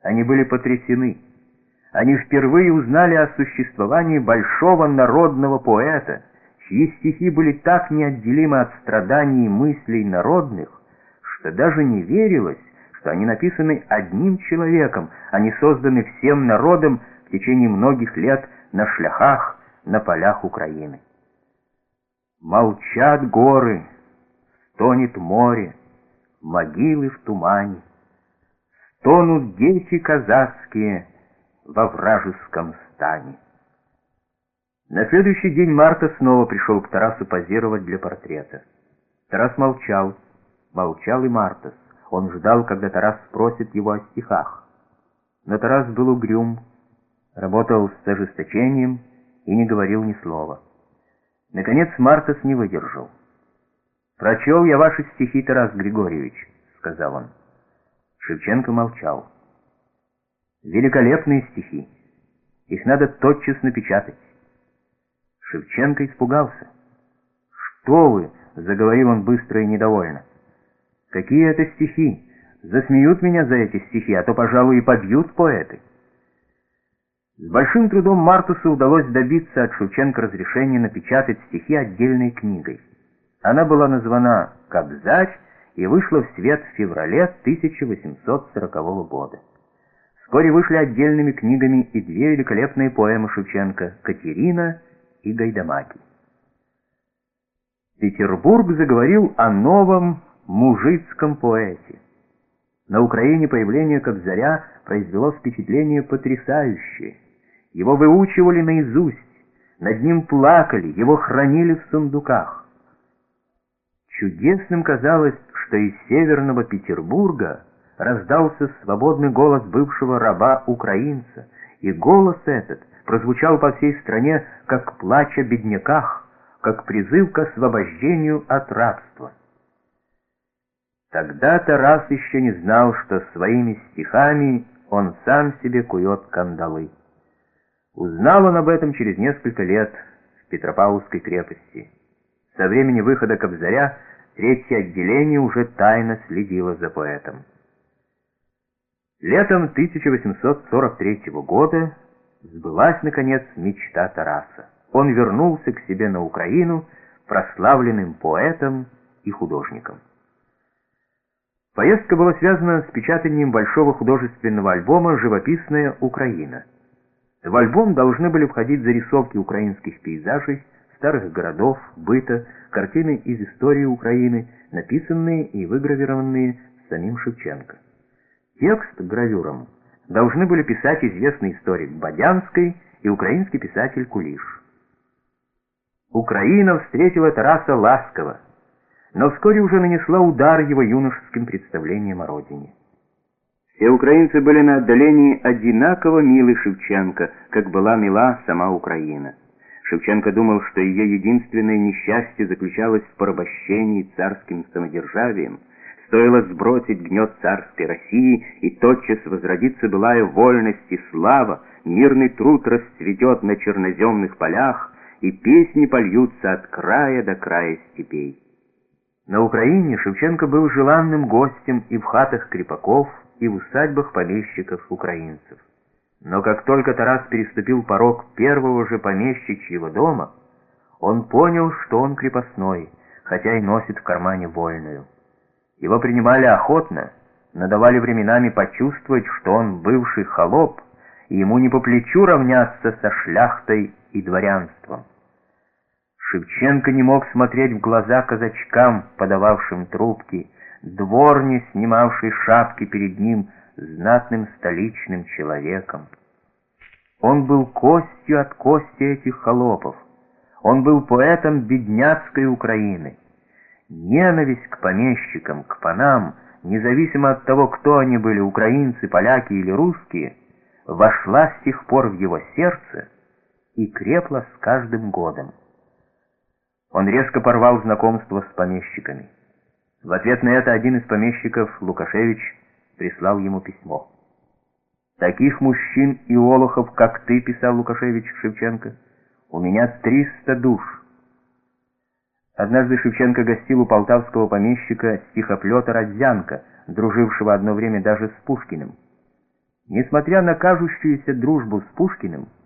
Они были потрясены. Они впервые узнали о существовании большого народного поэта, чьи стихи были так неотделимы от страданий и мыслей народных, что даже не верилось, что они написаны одним человеком, а не созданы всем народом в течение многих лет на шляхах, на полях Украины. Молчат горы, стонет море, могилы в тумане, стонут дети казацкие во вражеском стане. На следующий день Марта снова пришел к Тарасу позировать для портрета. Тарас молчал, молчал и Мартас. Он ждал, когда Тарас спросит его о стихах. Но Тарас был угрюм, работал с ожесточением и не говорил ни слова. Наконец Мартас не выдержал. «Прочел я ваши стихи, Тарас Григорьевич», — сказал он. Шевченко молчал. «Великолепные стихи. Их надо тотчас напечатать». Шевченко испугался. «Что вы?» — заговорил он быстро и недовольно. «Какие это стихи? Засмеют меня за эти стихи, а то, пожалуй, и побьют поэты». С большим трудом Мартусу удалось добиться от Шевченко разрешения напечатать стихи отдельной книгой. Она была названа «Кобзарь» и вышла в свет в феврале 1840 года. Вскоре вышли отдельными книгами и две великолепные поэмы Шевченко «Катерина» и «Гайдамаки». Петербург заговорил о новом мужицком поэте. На Украине появление Кобзаря произвело впечатление потрясающее. Его выучивали наизусть, над ним плакали, его хранили в сундуках. Чудесным казалось, что из северного Петербурга раздался свободный голос бывшего раба-украинца, и голос этот прозвучал по всей стране, как плач о бедняках, как призыв к освобождению от рабства. Тогда Тарас еще не знал, что своими стихами он сам себе кует кандалы. Узнал он об этом через несколько лет в Петропавловской крепости. Со времени выхода Кобзаря третье отделение уже тайно следило за поэтом. Летом 1843 года сбылась, наконец, мечта Тараса. Он вернулся к себе на Украину прославленным поэтом и художником. Поездка была связана с печатанием большого художественного альбома «Живописная Украина». В альбом должны были входить зарисовки украинских пейзажей, старых городов, быта, картины из истории Украины, написанные и выгравированные самим Шевченко. Текст к гравюрам должны были писать известный историк Бодянский и украинский писатель Кулиш. Украина встретила Тараса ласково, но вскоре уже нанесла удар его юношеским представлениям о родине. Все украинцы были на отдалении одинаково милы Шевченко, как была мила сама Украина. Шевченко думал, что ее единственное несчастье заключалось в порабощении царским самодержавием. Стоило сбросить гнет царской России, и тотчас возродится былая вольность и слава, мирный труд расцветет на черноземных полях, и песни польются от края до края степей. На Украине Шевченко был желанным гостем и в хатах крепаков, и в усадьбах помещиков-украинцев. Но как только Тарас переступил порог первого же помещичьего дома, он понял, что он крепостной, хотя и носит в кармане вольную. Его принимали охотно, но давали временами почувствовать, что он бывший холоп, и ему не по плечу равняться со шляхтой и дворянством. Шевченко не мог смотреть в глаза казачкам, подававшим трубки, дворне, снимавшей шапки перед ним, знатным столичным человеком. Он был костью от кости этих холопов. Он был поэтом бедняцкой Украины. Ненависть к помещикам, к панам, независимо от того, кто они были, украинцы, поляки или русские, вошла с тех пор в его сердце и крепла с каждым годом. Он резко порвал знакомство с помещиками. В ответ на это один из помещиков, Лукашевич, прислал ему письмо. «Таких мужчин и олухов, как ты, — писал Лукашевич Шевченко, — у меня 300 душ». Однажды Шевченко гостил у полтавского помещика стихоплета Родзянко, дружившего одно время даже с Пушкиным. Несмотря на кажущуюся дружбу с Пушкиным,